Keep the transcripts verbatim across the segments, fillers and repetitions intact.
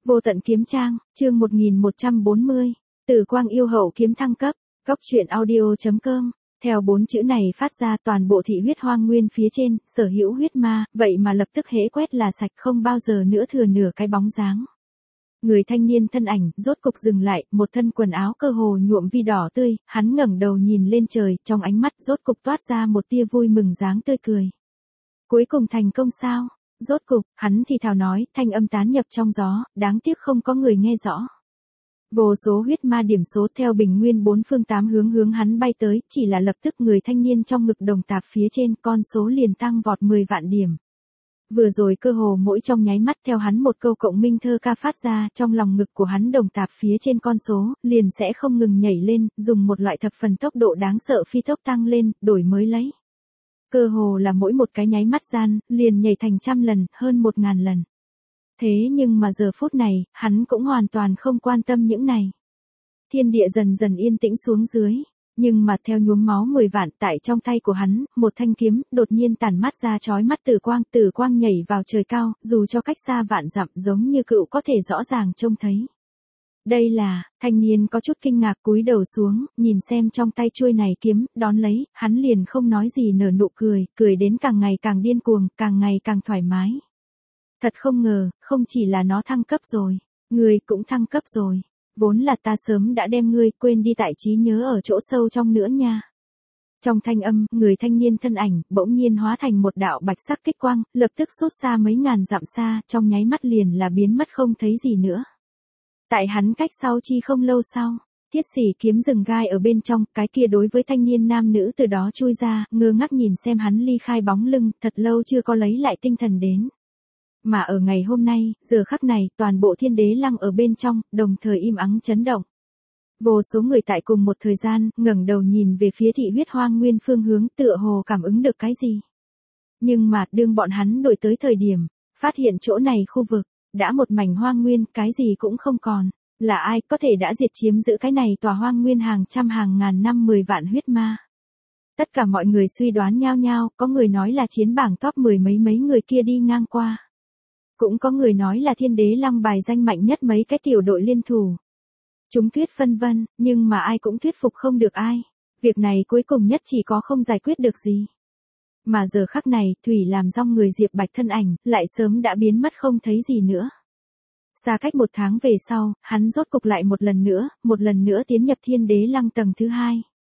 Vô tận kiếm trang, chương một nghìn một trăm bốn mươi. Tử quang yêu hậu kiếm thăng cấp. Góc truyện audio chấm com. Theo bốn chữ này phát ra, toàn bộ thị huyết hoang nguyên phía trên, sở hữu huyết ma, vậy mà lập tức hễ quét là sạch, không bao giờ nữa thừa nửa cái bóng dáng. Người thanh niên thân ảnh rốt cục dừng lại, một thân quần áo cơ hồ nhuộm vi đỏ tươi, hắn ngẩng đầu nhìn lên trời, trong ánh mắt rốt cục toát ra một tia vui mừng dáng tươi cười. Cuối cùng thành công sao? Rốt cục, hắn thì thào nói, thanh âm tán nhập trong gió, đáng tiếc không có người nghe rõ. Vô số huyết ma điểm số theo bình nguyên bốn phương tám hướng hướng hắn bay tới, chỉ là lập tức người thanh niên trong ngực đồng tạp phía trên, con số liền tăng vọt mười vạn điểm. Vừa rồi cơ hồ mỗi trong nháy mắt theo hắn một câu cộng minh thơ ca phát ra, trong lòng ngực của hắn đồng tạp phía trên con số, liền sẽ không ngừng nhảy lên, dùng một loại thập phần tốc độ đáng sợ phi tốc tăng lên, đổi mới lấy. Cơ hồ là mỗi một cái nháy mắt gian, liền nhảy thành trăm lần, hơn một ngàn lần. Thế nhưng mà giờ phút này, hắn cũng hoàn toàn không quan tâm những này. Thiên địa dần dần yên tĩnh xuống dưới. Nhưng mà theo nhuốm máu mười vạn tại trong tay của hắn, một thanh kiếm, đột nhiên tản mát ra chói mắt tử quang, tử quang nhảy vào trời cao, dù cho cách xa vạn dặm giống như cựu có thể rõ ràng trông thấy. Đây là, thanh niên có chút kinh ngạc cúi đầu xuống, nhìn xem trong tay chuôi này kiếm, đón lấy, hắn liền không nói gì nở nụ cười, cười đến càng ngày càng điên cuồng, càng ngày càng thoải mái. Thật không ngờ, không chỉ là nó thăng cấp rồi, người cũng thăng cấp rồi. Vốn là ta sớm đã đem ngươi quên đi tại trí nhớ ở chỗ sâu trong nữa nha. Trong thanh âm, người thanh niên thân ảnh, bỗng nhiên hóa thành một đạo bạch sắc kích quang, lập tức xốt xa mấy ngàn dặm xa, trong nháy mắt liền là biến mất không thấy gì nữa. Tại hắn cách sau chi không lâu sau, thiết xỉ kiếm rừng gai ở bên trong, cái kia đối với thanh niên nam nữ từ đó chui ra, ngơ ngác nhìn xem hắn ly khai bóng lưng, thật lâu chưa có lấy lại tinh thần đến. Mà ở ngày hôm nay, giờ khắc này, toàn bộ thiên đế lăng ở bên trong, đồng thời im ắng chấn động. Vô số người tại cùng một thời gian, ngẩng đầu nhìn về phía thị huyết hoang nguyên phương hướng, tựa hồ cảm ứng được cái gì. Nhưng mà, đương bọn hắn đổi tới thời điểm, phát hiện chỗ này khu vực, đã một mảnh hoang nguyên, cái gì cũng không còn. Là ai có thể đã diệt chiếm giữ cái này tòa hoang nguyên hàng trăm hàng ngàn năm mười vạn huyết ma. Tất cả mọi người suy đoán nhao nhao, có người nói là chiến bảng top mười mấy mấy người kia đi ngang qua. Cũng có người nói là thiên đế lăng bài danh mạnh nhất mấy cái tiểu đội liên thủ. Chúng thuyết phân vân, nhưng mà ai cũng thuyết phục không được ai. Việc này cuối cùng nhất chỉ có không giải quyết được gì. Mà giờ khắc này, Thủy làm rong người Diệp Bạch thân ảnh, lại sớm đã biến mất không thấy gì nữa. Xa cách một tháng về sau, hắn rốt cục lại một lần nữa, một lần nữa tiến nhập thiên đế lăng tầng thứ hai.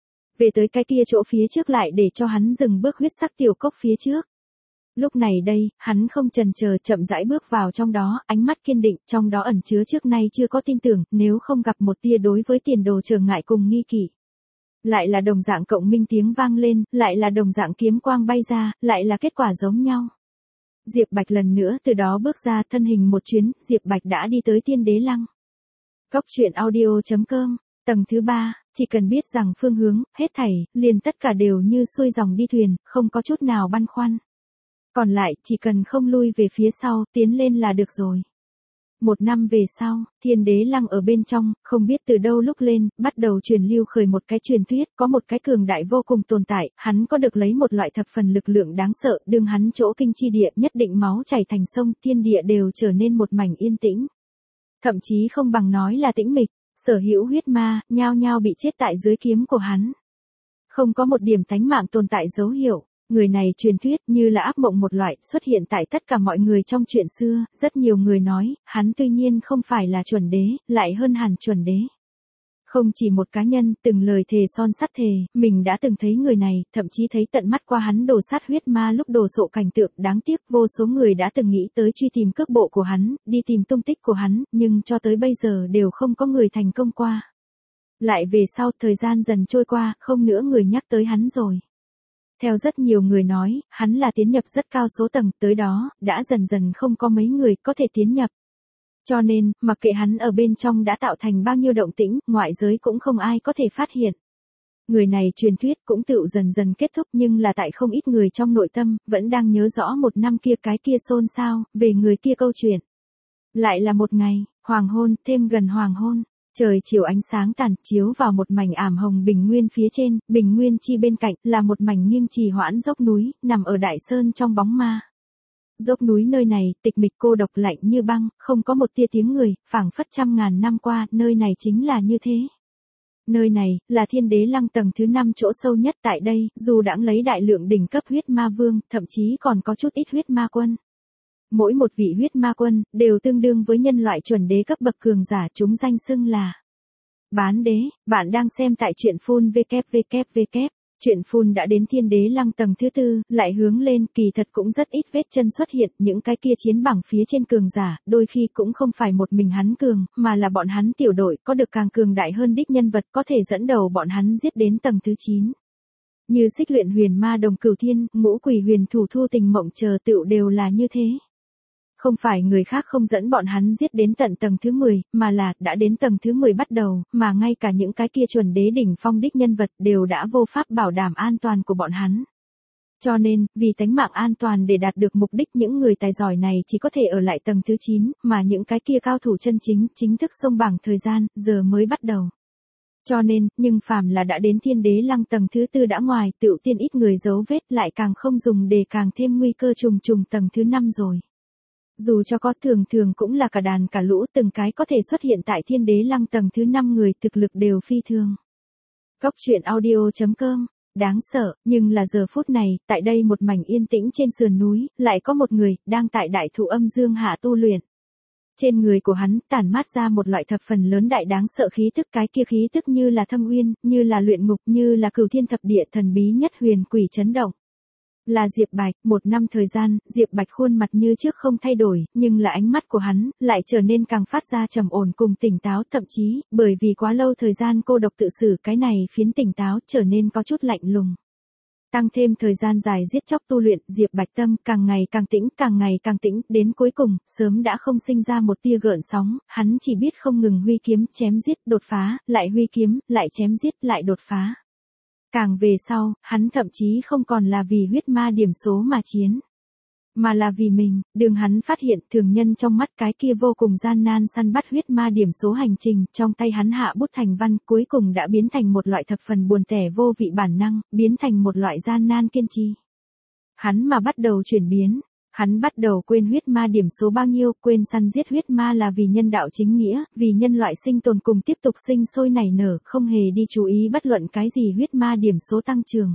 Về tới cái kia chỗ phía trước lại để cho hắn dừng bước huyết sắc tiểu cốc phía trước. Lúc này đây, hắn không chần chờ chậm rãi bước vào trong đó, ánh mắt kiên định, trong đó ẩn chứa trước nay chưa có tin tưởng, nếu không gặp một tia đối với tiền đồ trở ngại cùng nghi kỵ. Lại là đồng dạng cộng minh tiếng vang lên, lại là đồng dạng kiếm quang bay ra, lại là kết quả giống nhau. Diệp Bạch lần nữa từ đó bước ra thân hình một chuyến, Diệp Bạch đã đi tới thiên đế lăng. Góc truyện audio chấm com, tầng thứ ba, chỉ cần biết rằng phương hướng, hết thảy, liền tất cả đều như xuôi dòng đi thuyền, không có chút nào băn khoăn. Còn lại, chỉ cần không lui về phía sau, tiến lên là được rồi. Một năm về sau, thiên đế lăng ở bên trong, không biết từ đâu lúc lên, bắt đầu truyền lưu khởi một cái truyền thuyết, có một cái cường đại vô cùng tồn tại, hắn có được lấy một loại thập phần lực lượng đáng sợ, đương hắn chỗ kinh chi địa, nhất định máu chảy thành sông, thiên địa đều trở nên một mảnh yên tĩnh. Thậm chí không bằng nói là tĩnh mịch, sở hữu huyết ma, nhao nhao bị chết tại dưới kiếm của hắn. Không có một điểm tánh mạng tồn tại dấu hiệu. Người này truyền thuyết như là ác mộng một loại xuất hiện tại tất cả mọi người trong chuyện xưa, rất nhiều người nói, hắn tuy nhiên không phải là chuẩn đế, lại hơn hẳn chuẩn đế. Không chỉ một cá nhân, từng lời thề son sắt thề, mình đã từng thấy người này, thậm chí thấy tận mắt qua hắn đồ sát huyết ma lúc đồ sộ cảnh tượng, đáng tiếc vô số người đã từng nghĩ tới truy tìm cước bộ của hắn, đi tìm tung tích của hắn, nhưng cho tới bây giờ đều không có người thành công qua. Lại về sau, thời gian dần trôi qua, không nữa người nhắc tới hắn rồi. Theo rất nhiều người nói, hắn là tiến nhập rất cao số tầng, tới đó, đã dần dần không có mấy người có thể tiến nhập. Cho nên, mặc kệ hắn ở bên trong đã tạo thành bao nhiêu động tĩnh, ngoại giới cũng không ai có thể phát hiện. Người này truyền thuyết cũng tựu dần dần kết thúc nhưng là tại không ít người trong nội tâm, vẫn đang nhớ rõ một năm kia cái kia xôn xao, về người kia câu chuyện. Lại là một ngày, hoàng hôn, thêm gần hoàng hôn. Trời chiều ánh sáng tàn chiếu vào một mảnh ảm hồng bình nguyên phía trên, bình nguyên chi bên cạnh là một mảnh nghiêng trì hoãn dốc núi, nằm ở đại sơn trong bóng ma. Dốc núi nơi này, tịch mịch cô độc lạnh như băng, không có một tia tiếng người, phảng phất trăm ngàn năm qua, nơi này chính là như thế. Nơi này, là thiên đế lăng tầng thứ năm chỗ sâu nhất tại đây, dù đãng lấy đại lượng đỉnh cấp huyết ma vương, thậm chí còn có chút ít huyết ma quân. Mỗi một vị huyết ma quân, đều tương đương với nhân loại chuẩn đế cấp bậc cường giả, chúng danh xưng là bán đế. Bạn đang xem tại truyện phun vê kép vê kép vê kép. Truyện phun đã đến thiên đế lăng tầng thứ tư, lại hướng lên, kỳ thật cũng rất ít vết chân xuất hiện, những cái kia chiến bảng phía trên cường giả, đôi khi cũng không phải một mình hắn cường, mà là bọn hắn tiểu đội, có được càng cường đại hơn đích nhân vật, có thể dẫn đầu bọn hắn giết đến tầng thứ chín. Như xích luyện huyền ma đồng cửu thiên, ngũ quỷ huyền thủ thu tình mộng chờ tựu đều là như thế. Không phải người khác không dẫn bọn hắn giết đến tận tầng thứ mười, mà là, đã đến tầng thứ mười bắt đầu, mà ngay cả những cái kia chuẩn đế đỉnh phong đích nhân vật đều đã vô pháp bảo đảm an toàn của bọn hắn. Cho nên, vì tánh mạng an toàn để đạt được mục đích những người tài giỏi này chỉ có thể ở lại tầng thứ chín, mà những cái kia cao thủ chân chính, chính thức xông bảng thời gian, giờ mới bắt đầu. Cho nên, nhưng phàm là đã đến thiên đế lăng tầng thứ tư đã ngoài, tựu tiên ít người dấu vết lại càng không dùng để càng thêm nguy cơ trùng trùng tầng thứ năm rồi. Dù cho có thường thường cũng là cả đàn cả lũ từng cái có thể xuất hiện tại thiên đế lăng tầng thứ năm người thực lực đều phi thường. Góc truyện audio chấm com, đáng sợ, nhưng là giờ phút này, tại đây một mảnh yên tĩnh trên sườn núi, lại có một người, đang tại đại thụ âm dương hạ tu luyện. Trên người của hắn, tản mát ra một loại thập phần lớn đại đáng sợ khí tức, cái kia khí tức như là thâm uyên, như là luyện ngục, như là cửu thiên thập địa thần bí nhất huyền quỷ chấn động. Là Diệp Bạch, một năm thời gian, Diệp Bạch khuôn mặt như trước không thay đổi, nhưng là ánh mắt của hắn, lại trở nên càng phát ra trầm ổn cùng tỉnh táo, thậm chí, bởi vì quá lâu thời gian cô độc tự xử cái này phiến tỉnh táo trở nên có chút lạnh lùng. Tăng thêm thời gian dài giết chóc tu luyện, Diệp Bạch tâm càng ngày càng tĩnh, càng ngày càng tĩnh, đến cuối cùng, sớm đã không sinh ra một tia gợn sóng, hắn chỉ biết không ngừng huy kiếm, chém giết, đột phá, lại huy kiếm, lại chém giết, lại đột phá. Càng về sau, hắn thậm chí không còn là vì huyết ma điểm số mà chiến, mà là vì mình. Đường hắn phát hiện thường nhân trong mắt cái kia vô cùng gian nan săn bắt huyết ma điểm số hành trình, trong tay hắn hạ bút thành văn cuối cùng đã biến thành một loại thập phần buồn tẻ vô vị bản năng, biến thành một loại gian nan kiên trì. Hắn mà bắt đầu chuyển biến. Hắn bắt đầu quên huyết ma điểm số bao nhiêu, quên săn giết huyết ma là vì nhân đạo chính nghĩa, vì nhân loại sinh tồn cùng tiếp tục sinh sôi nảy nở, không hề đi chú ý bất luận cái gì huyết ma điểm số tăng trưởng.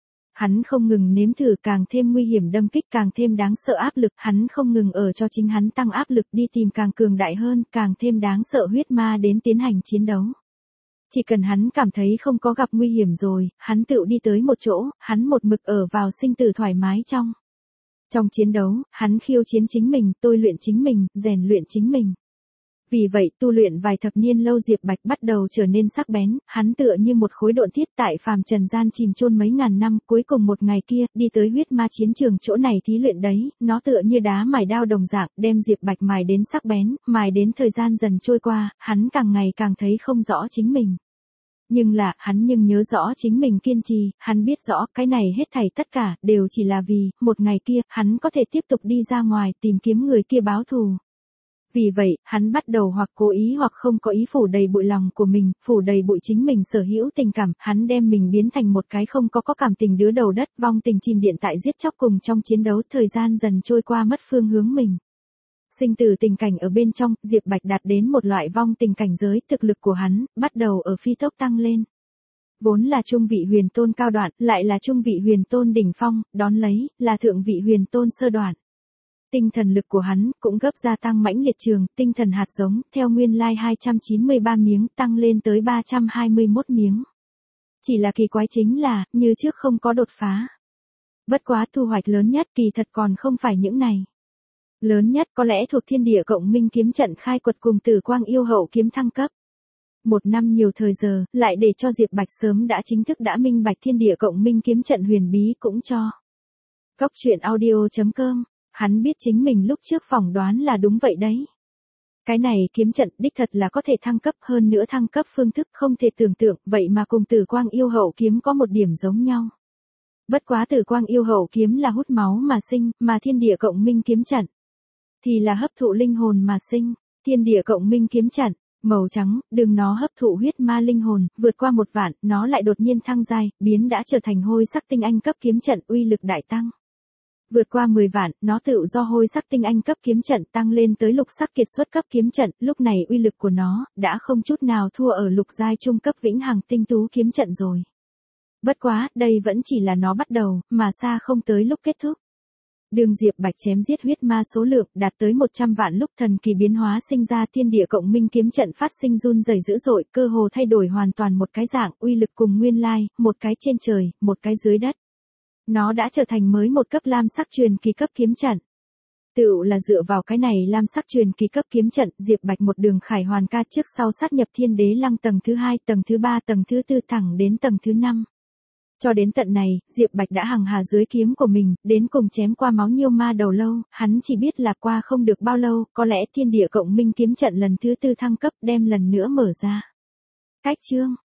Hắn không ngừng nếm thử càng thêm nguy hiểm đâm kích, càng thêm đáng sợ áp lực, hắn không ngừng ở cho chính hắn tăng áp lực đi tìm càng cường đại hơn, càng thêm đáng sợ huyết ma đến tiến hành chiến đấu. Chỉ cần hắn cảm thấy không có gặp nguy hiểm rồi, hắn tự đi tới một chỗ, hắn một mực ở vào sinh tử thoải mái trong. Trong chiến đấu, hắn khiêu chiến chính mình, tôi luyện chính mình, rèn luyện chính mình. Vì vậy, tu luyện vài thập niên lâu Diệp Bạch bắt đầu trở nên sắc bén, hắn tựa như một khối độn thiết tại phàm trần gian chìm chôn mấy ngàn năm, cuối cùng một ngày kia, đi tới huyết ma chiến trường chỗ này thí luyện đấy, nó tựa như đá mài đao đồng dạng, đem Diệp Bạch mài đến sắc bén, mài đến thời gian dần trôi qua, hắn càng ngày càng thấy không rõ chính mình. Nhưng là, hắn nhưng nhớ rõ chính mình kiên trì, hắn biết rõ, cái này hết thảy tất cả, đều chỉ là vì, một ngày kia, hắn có thể tiếp tục đi ra ngoài, tìm kiếm người kia báo thù. Vì vậy, hắn bắt đầu hoặc cố ý hoặc không có ý phủ đầy bụi lòng của mình, phủ đầy bụi chính mình sở hữu tình cảm, hắn đem mình biến thành một cái không có có cảm tình đứa đầu đất, vong tình chìm điện tại giết chóc cùng trong chiến đấu, thời gian dần trôi qua mất phương hướng mình. Sinh tử tình cảnh ở bên trong, Diệp Bạch đạt đến một loại vong tình cảnh giới, thực lực của hắn, bắt đầu ở phi tốc tăng lên. Vốn là trung vị huyền tôn cao đoạn, lại là trung vị huyền tôn đỉnh phong, đón lấy, là thượng vị huyền tôn sơ đoạn. Tinh thần lực của hắn, cũng gấp gia tăng mãnh liệt trường, tinh thần hạt giống, theo nguyên lai hai trăm chín mươi ba miếng, tăng lên tới ba trăm hai mươi mốt miếng. Chỉ là kỳ quái chính là, như trước không có đột phá. Bất quá thu hoạch lớn nhất kỳ thật còn không phải những này. Lớn nhất có lẽ thuộc thiên địa cộng minh kiếm trận khai quật cùng tử quang yêu hậu kiếm thăng cấp. Một năm nhiều thời giờ, lại để cho Diệp Bạch sớm đã chính thức đã minh bạch thiên địa cộng minh kiếm trận huyền bí cũng cho. Góc truyện audio chấm com, hắn biết chính mình lúc trước phỏng đoán là đúng vậy đấy. Cái này kiếm trận đích thật là có thể thăng cấp, hơn nữa thăng cấp phương thức không thể tưởng tượng, vậy mà cùng tử quang yêu hậu kiếm có một điểm giống nhau. Bất quá tử quang yêu hậu kiếm là hút máu mà sinh, mà thiên địa cộng minh kiếm trận thì là hấp thụ linh hồn mà sinh. Thiên địa cộng minh kiếm trận, màu trắng, đừng nó hấp thụ huyết ma linh hồn, vượt qua một vạn, nó lại đột nhiên thăng giai, biến đã trở thành hôi sắc tinh anh cấp kiếm trận, uy lực đại tăng. Vượt qua mười vạn, nó tự do hôi sắc tinh anh cấp kiếm trận tăng lên tới lục sắc kiệt xuất cấp kiếm trận, lúc này uy lực của nó đã không chút nào thua ở lục giai trung cấp vĩnh hằng tinh tú kiếm trận rồi. Bất quá, đây vẫn chỉ là nó bắt đầu, mà xa không tới lúc kết thúc. Đường Diệp Bạch chém giết huyết ma số lượng đạt tới một trăm vạn lúc thần kỳ biến hóa sinh ra thiên địa cộng minh kiếm trận phát sinh run rẩy dữ dội, cơ hồ thay đổi hoàn toàn một cái dạng, uy lực cùng nguyên lai, một cái trên trời, một cái dưới đất. Nó đã trở thành mới một cấp lam sắc truyền kỳ cấp kiếm trận. Tựu là dựa vào cái này lam sắc truyền kỳ cấp kiếm trận, Diệp Bạch một đường khải hoàn ca trước sau sát nhập thiên đế lăng tầng thứ hai, tầng thứ ba, tầng thứ tư thẳng đến tầng thứ năm. Cho đến tận này, Diệp Bạch đã hằng hà dưới kiếm của mình, đến cùng chém qua máu nhiêu ma đầu lâu, hắn chỉ biết là qua không được bao lâu, có lẽ thiên địa cộng minh kiếm trận lần thứ tư thăng cấp đem lần nữa mở ra. Cách chương